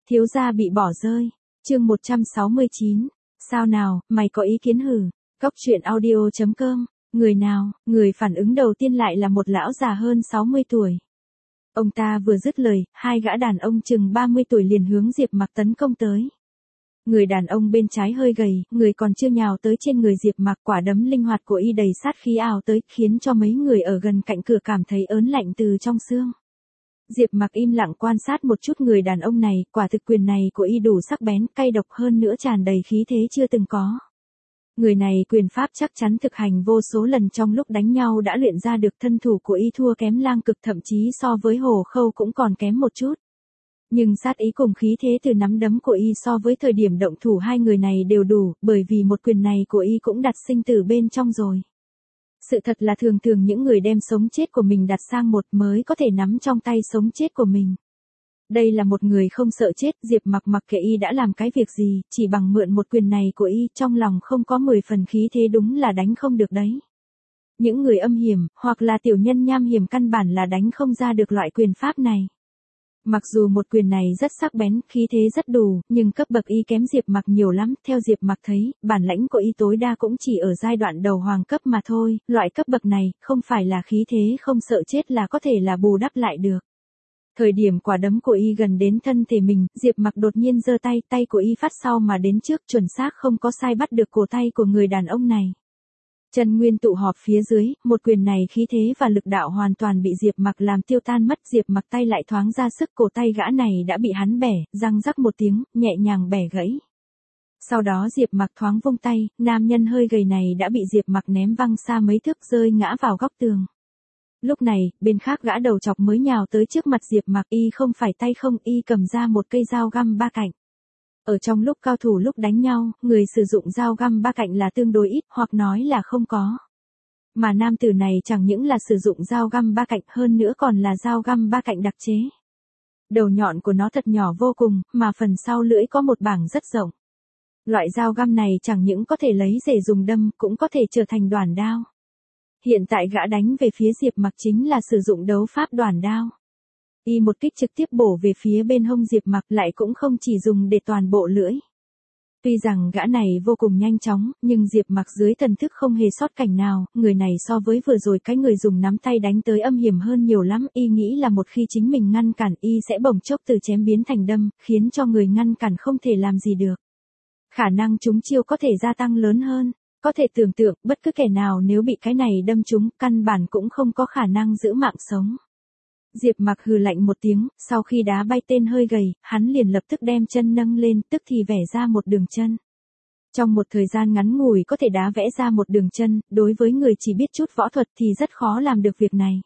Thiếu gia bị bỏ rơi. Chương 169. Sao nào, mày có ý kiến hử? Cóc truyện audio.com. Người nào? Người phản ứng đầu tiên lại là một lão già hơn 60 tuổi. Ông ta vừa dứt lời, hai gã đàn ông chừng 30 tuổi liền hướng Diệp Mặc tấn công tới. Người đàn ông bên trái hơi gầy, người còn chưa nhào tới trên người Diệp Mặc, quả đấm linh hoạt của y đầy sát khí ào tới, khiến cho mấy người ở gần cạnh cửa cảm thấy ớn lạnh từ trong xương. Diệp Mặc im lặng quan sát một chút người đàn ông này, quả thực quyền này của y đủ sắc bén, cay độc hơn nữa tràn đầy khí thế chưa từng có. Người này quyền pháp chắc chắn thực hành vô số lần, trong lúc đánh nhau đã luyện ra được, thân thủ của y thua kém Lang Cực, thậm chí so với Hồ Khâu cũng còn kém một chút. Nhưng sát ý cùng khí thế từ nắm đấm của y so với thời điểm động thủ hai người này đều đủ, bởi vì một quyền này của y cũng đặt sinh tử bên trong rồi. Sự thật là thường thường những người đem sống chết của mình đặt sang một mới có thể nắm trong tay sống chết của mình. Đây là một người không sợ chết, Diệp Mặc mặc kệ y đã làm cái việc gì, chỉ bằng mượn một quyền này của y, trong lòng không có 10 phần khí thế đúng là đánh không được đấy. Những người âm hiểm, hoặc là tiểu nhân nham hiểm căn bản là đánh không ra được loại quyền pháp này. Mặc dù một quyền này rất sắc bén, khí thế rất đủ, nhưng cấp bậc y kém Diệp Mặc nhiều lắm, theo Diệp Mặc thấy, bản lãnh của y tối đa cũng chỉ ở giai đoạn đầu hoàng cấp mà thôi, loại cấp bậc này, không phải là khí thế không sợ chết là có thể là bù đắp lại được. Thời điểm quả đấm của y gần đến thân thể mình, Diệp Mặc đột nhiên giơ tay, tay của y phát sau mà đến trước, chuẩn xác không có sai bắt được cổ tay của người đàn ông này. Chân nguyên tụ họp phía dưới, một quyền này khí thế và lực đạo hoàn toàn bị Diệp Mặc làm tiêu tan mất. Diệp Mặc tay lại thoáng ra sức, cổ tay gã này đã bị hắn bẻ, răng rắc một tiếng, nhẹ nhàng bẻ gãy. Sau đó Diệp Mặc thoáng vung tay, nam nhân hơi gầy này đã bị Diệp Mặc ném văng xa mấy thước, rơi ngã vào góc tường. Lúc này, bên khác gã đầu chọc mới nhào tới trước mặt Diệp Mặc, y không phải tay không, y cầm ra một cây dao găm ba cạnh. Ở trong lúc cao thủ lúc đánh nhau, người sử dụng dao găm ba cạnh là tương đối ít, hoặc nói là không có. Mà nam tử này chẳng những là sử dụng dao găm ba cạnh, hơn nữa còn là dao găm ba cạnh đặc chế. Đầu nhọn của nó thật nhỏ vô cùng, mà phần sau lưỡi có một bảng rất rộng. Loại dao găm này chẳng những có thể lấy để dùng đâm, cũng có thể trở thành đoản đao. Hiện tại gã đánh về phía Diệp Mặc chính là sử dụng đấu pháp đoản đao. Y một kích trực tiếp bổ về phía bên hông Diệp Mặc, lại cũng không chỉ dùng để toàn bộ lưỡi. Tuy rằng gã này vô cùng nhanh chóng, nhưng Diệp Mặc dưới thần thức không hề sót cảnh nào, người này so với vừa rồi cái người dùng nắm tay đánh tới âm hiểm hơn nhiều lắm, y nghĩ là một khi chính mình ngăn cản y sẽ bỗng chốc từ chém biến thành đâm, khiến cho người ngăn cản không thể làm gì được. Khả năng trúng chiêu có thể gia tăng lớn hơn. Có thể tưởng tượng, bất cứ kẻ nào nếu bị cái này đâm trúng, căn bản cũng không có khả năng giữ mạng sống. Diệp Mặc hừ lạnh một tiếng, sau khi đá bay tên hơi gầy, hắn liền lập tức đem chân nâng lên, tức thì vẽ ra một đường chân. Trong một thời gian ngắn ngủi có thể đá vẽ ra một đường chân, đối với người chỉ biết chút võ thuật thì rất khó làm được việc này.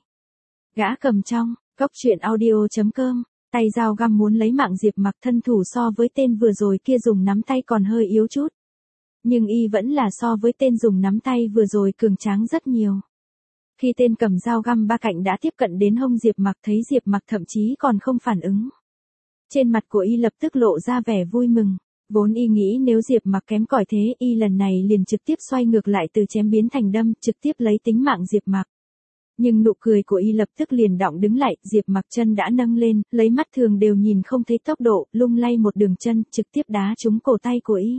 Gã cầm trong, cóc truyện audio.com, tay dao găm muốn lấy mạng Diệp Mặc, thân thủ so với tên vừa rồi kia dùng nắm tay còn hơi yếu chút. Nhưng y vẫn là so với tên dùng nắm tay vừa rồi cường tráng rất nhiều. Khi tên cầm dao găm ba cạnh đã tiếp cận đến hông Diệp Mặc, thấy Diệp Mặc thậm chí còn không phản ứng. Trên mặt của y lập tức lộ ra vẻ vui mừng. Vốn y nghĩ nếu Diệp Mặc kém cỏi thế, y lần này liền trực tiếp xoay ngược lại từ chém biến thành đâm, trực tiếp lấy tính mạng Diệp Mặc. Nhưng nụ cười của y lập tức liền đọng đứng lại, Diệp Mặc chân đã nâng lên, lấy mắt thường đều nhìn không thấy tốc độ, lung lay một đường chân, trực tiếp đá trúng cổ tay của y.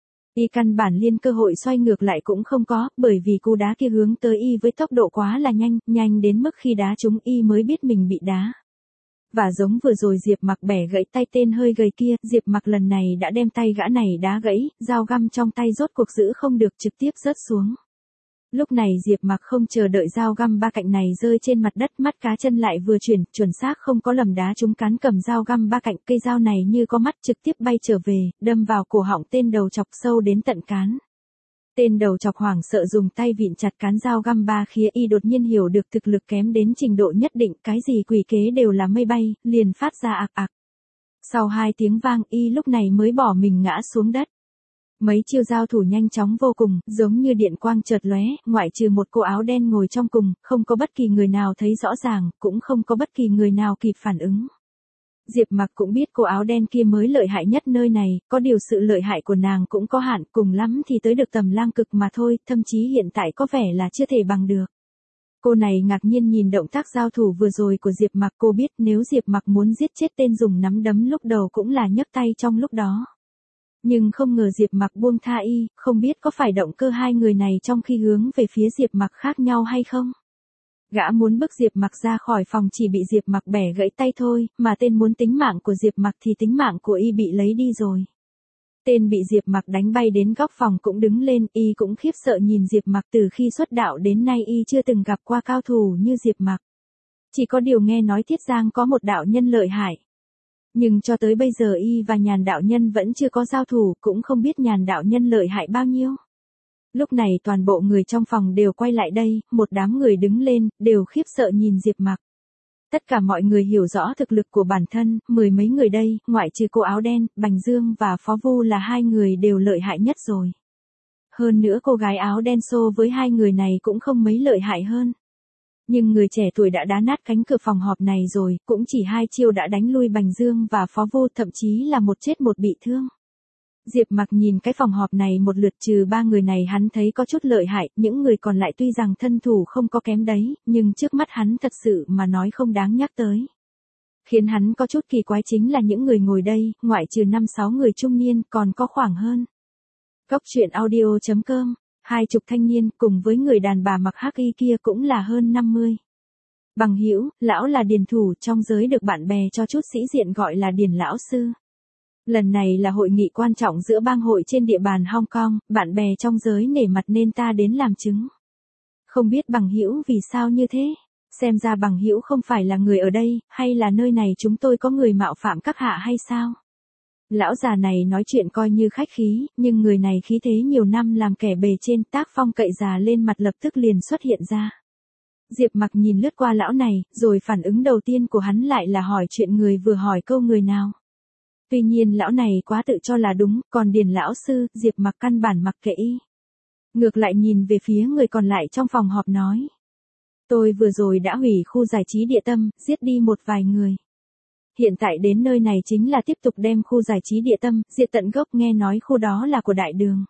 Y căn bản liên cơ hội xoay ngược lại cũng không có, bởi vì cú đá kia hướng tới y với tốc độ quá là nhanh, nhanh đến mức khi đá trúng y mới biết mình bị đá. Và giống vừa rồi Diệp Mặc bẻ gãy tay tên hơi gầy kia, Diệp Mặc lần này đã đem tay gã này đá gãy, dao găm trong tay rốt cuộc giữ không được, trực tiếp rớt xuống. Lúc này Diệp Mặc không chờ đợi dao găm ba cạnh này rơi trên mặt đất, mắt cá chân lại vừa chuyển, chuẩn xác không có lầm đá trúng cán cầm dao găm ba cạnh, cây dao này như có mắt trực tiếp bay trở về, đâm vào cổ họng tên đầu chọc sâu đến tận cán. Tên đầu chọc hoảng sợ dùng tay vịn chặt cán dao găm ba khía, y đột nhiên hiểu được thực lực kém đến trình độ nhất định, cái gì quỷ kế đều là mây bay, liền phát ra ạc ạc. Sau 2 tiếng vang, y lúc này mới bỏ mình ngã xuống đất. Mấy chiêu giao thủ nhanh chóng vô cùng, giống như điện quang chợt lóe, ngoại trừ một cô áo đen ngồi trong cùng, không có bất kỳ người nào thấy rõ ràng, cũng không có bất kỳ người nào kịp phản ứng. Diệp Mặc cũng biết cô áo đen kia mới lợi hại nhất nơi này, có điều sự lợi hại của nàng cũng có hạn, cùng lắm thì tới được tầm Lang Cực mà thôi, thậm chí hiện tại có vẻ là chưa thể bằng được. Cô này ngạc nhiên nhìn động tác giao thủ vừa rồi của Diệp Mặc, cô biết nếu Diệp Mặc muốn giết chết tên dùng nắm đấm lúc đầu cũng là nhấc tay trong lúc đó. Nhưng không ngờ Diệp Mặc buông tha y, không biết có phải động cơ hai người này trong khi hướng về phía Diệp Mặc khác nhau hay không. Gã muốn bức Diệp Mặc ra khỏi phòng chỉ bị Diệp Mặc bẻ gãy tay thôi, mà tên muốn tính mạng của Diệp Mặc thì tính mạng của y bị lấy đi rồi. Tên bị Diệp Mặc đánh bay đến góc phòng cũng đứng lên, y cũng khiếp sợ nhìn Diệp Mặc, từ khi xuất đạo đến nay y chưa từng gặp qua cao thủ như Diệp Mặc. Chỉ có điều nghe nói Thiết Giang có một đạo nhân lợi hại. Nhưng cho tới bây giờ y và Nhàn đạo nhân vẫn chưa có giao thủ, cũng không biết Nhàn đạo nhân lợi hại bao nhiêu. Lúc này toàn bộ người trong phòng đều quay lại đây, một đám người đứng lên, đều khiếp sợ nhìn Diệp Mặc. Tất cả mọi người hiểu rõ thực lực của bản thân, mười mấy người đây, ngoại trừ cô áo đen, Bành Dương và Phó Vu là hai người đều lợi hại nhất rồi. Hơn nữa cô gái áo đen xô với hai người này cũng không mấy lợi hại hơn. Nhưng người trẻ tuổi đã đá nát cánh cửa phòng họp này rồi, cũng chỉ 2 chiêu đã đánh lui Bành Dương và Phó Vu, thậm chí là một chết một bị thương. Diệp Mặc nhìn cái phòng họp này một lượt, trừ 3 người này hắn thấy có chút lợi hại, những người còn lại tuy rằng thân thủ không có kém đấy, nhưng trước mắt hắn thật sự mà nói không đáng nhắc tới. Khiến hắn có chút kỳ quái chính là những người ngồi đây, ngoại trừ 5-6 người trung niên, còn có khoảng hơn. Cốc truyện audio.com, 20 thanh niên cùng với người đàn bà mặc hắc y kia cũng là hơn 50. Bằng hữu, lão là Điền thủ, trong giới được bạn bè cho chút sĩ diện gọi là Điền lão sư. Lần này là hội nghị quan trọng giữa bang hội trên địa bàn Hong Kong, bạn bè trong giới nể mặt nên ta đến làm chứng. Không biết bằng hữu vì sao như thế, xem ra bằng hữu không phải là người ở đây, hay là nơi này chúng tôi có người mạo phạm các hạ hay sao? Lão già này nói chuyện coi như khách khí, nhưng người này khí thế nhiều năm làm kẻ bề trên, tác phong cậy già lên mặt lập tức liền xuất hiện ra. Diệp Mặc nhìn lướt qua lão này, rồi phản ứng đầu tiên của hắn lại là hỏi chuyện người vừa hỏi câu người nào. Tuy nhiên lão này quá tự cho là đúng, còn Điền lão sư, Diệp Mặc căn bản mặc kệ y. Ngược lại nhìn về phía người còn lại trong phòng họp nói. Tôi vừa rồi đã hủy khu giải trí Địa Tâm, giết đi một vài người. Hiện tại đến nơi này chính là tiếp tục đem khu giải trí Địa Tâm, diệt tận gốc, nghe nói khu đó là của Đại Đường.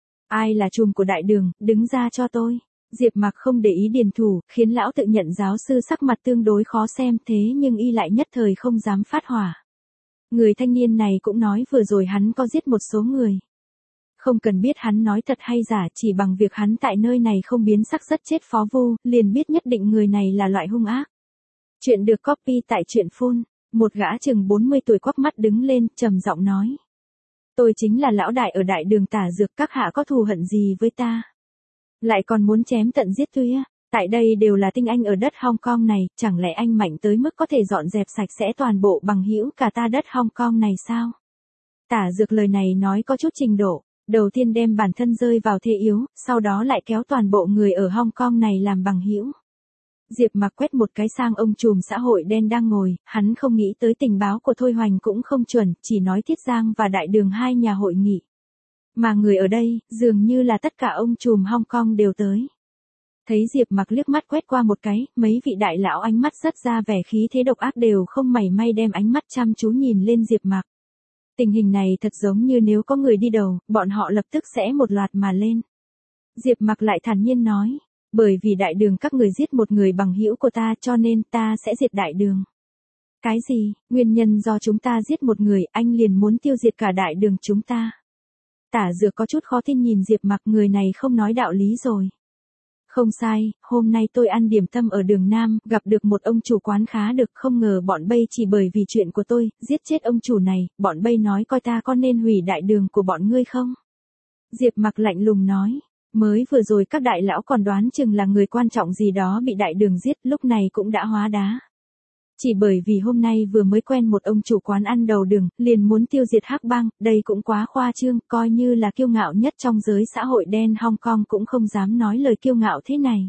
Ai là trùm của Đại Đường, đứng ra cho tôi. Diệp Mặc không để ý Điền thủ, khiến lão tự nhận giáo sư sắc mặt tương đối khó xem, thế nhưng y lại nhất thời không dám phát hỏa. Người thanh niên này cũng nói vừa rồi hắn có giết một số người. Không cần biết hắn nói thật hay giả, chỉ bằng việc hắn tại nơi này không biến sắc rất chết Phó Vu, liền biết nhất định người này là loại hung ác. Chuyện được copy tại truyện phun, một gã chừng 40 tuổi quắc mắt đứng lên, trầm giọng nói. Tôi chính là lão đại ở Đại Đường Tả Dược, các hạ có thù hận gì với ta? Lại còn muốn chém tận giết tôi á? Tại đây đều là tinh anh ở đất Hong Kong này, chẳng lẽ anh mạnh tới mức có thể dọn dẹp sạch sẽ toàn bộ bằng hữu cả ta đất Hong Kong này sao? Tả Dược lời này nói có chút trình độ, đầu tiên đem bản thân rơi vào thế yếu, sau đó lại kéo toàn bộ người ở Hong Kong này làm bằng hữu. Diệp Mặc quét một cái sang ông trùm xã hội đen đang ngồi, hắn không nghĩ tới tình báo của Thôi Hoành cũng không chuẩn, chỉ nói Thiết Giang và Đại Đường hai nhà hội nghị. Mà người ở đây, dường như là tất cả ông trùm Hong Kong đều tới. Thấy Diệp Mặc liếc mắt quét qua một cái, mấy vị đại lão ánh mắt rất ra vẻ khí thế độc ác đều không mảy may đem ánh mắt chăm chú nhìn lên Diệp Mặc. Tình hình này thật giống như nếu có người đi đầu, bọn họ lập tức sẽ một loạt mà lên. Diệp Mặc lại thản nhiên nói, bởi vì Đại Đường các người giết một người bằng hữu của ta cho nên ta sẽ diệt Đại Đường. Cái gì, nguyên nhân do chúng ta giết một người, anh liền muốn tiêu diệt cả Đại Đường chúng ta? Tả Dược có chút khó tin nhìn Diệp Mặc, người này không nói đạo lý rồi. Không sai, hôm nay tôi ăn điểm tâm ở đường Nam, gặp được một ông chủ quán khá được, không ngờ bọn bây chỉ bởi vì chuyện của tôi, giết chết ông chủ này, bọn bây nói coi ta có nên hủy Đại Đường của bọn ngươi không? Diệp Mặc lạnh lùng nói, mới vừa rồi các đại lão còn đoán chừng là người quan trọng gì đó bị Đại Đường giết, lúc này cũng đã hóa đá. Chỉ bởi vì hôm nay vừa mới quen một ông chủ quán ăn đầu đường, liền muốn tiêu diệt Hắc Bang, đây cũng quá khoa trương, coi như là kiêu ngạo nhất trong giới xã hội đen Hong Kong cũng không dám nói lời kiêu ngạo thế này.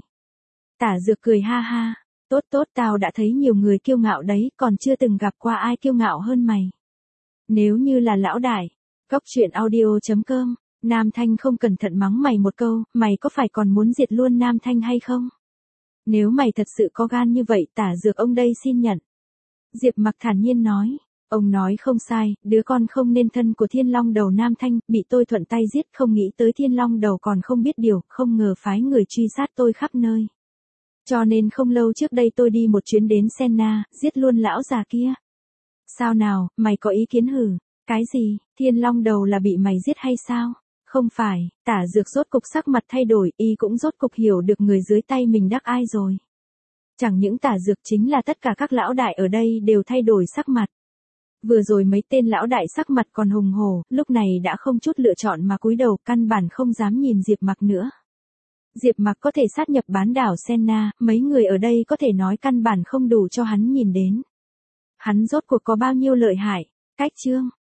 Tả Dược cười ha ha, tốt tốt, tao đã thấy nhiều người kiêu ngạo đấy, còn chưa từng gặp qua ai kiêu ngạo hơn mày. Nếu như là lão đại, cốc truyện audio.com, Nam Thanh không cẩn thận mắng mày một câu, mày có phải còn muốn diệt luôn Nam Thanh hay không? Nếu mày thật sự có gan như vậy, Tả Dược ông đây xin nhận. Diệp Mặc thản nhiên nói, ông nói không sai, đứa con không nên thân của Thiên Long Đầu Nam Thanh, bị tôi thuận tay giết, không nghĩ tới Thiên Long Đầu còn không biết điều, không ngờ phái người truy sát tôi khắp nơi. Cho nên không lâu trước đây tôi đi một chuyến đến Senna, giết luôn lão già kia. Sao nào, mày có ý kiến hử? Cái gì, Thiên Long đầu là bị mày giết hay sao? Không phải, Tả Dược rốt cục sắc mặt thay đổi, y cũng rốt cục hiểu được người dưới tay mình đắc ai rồi. Chẳng những Tả Dược, chính là tất cả các lão đại ở đây đều thay đổi sắc mặt. Vừa rồi mấy tên lão đại sắc mặt còn hùng hổ, lúc này đã không chút lựa chọn mà cúi đầu, căn bản không dám nhìn Diệp Mặc nữa. Diệp Mặc có thể sát nhập bán đảo Senna, mấy người ở đây có thể nói căn bản không đủ cho hắn nhìn đến. Hắn rốt cuộc có bao nhiêu lợi hại, cách chương.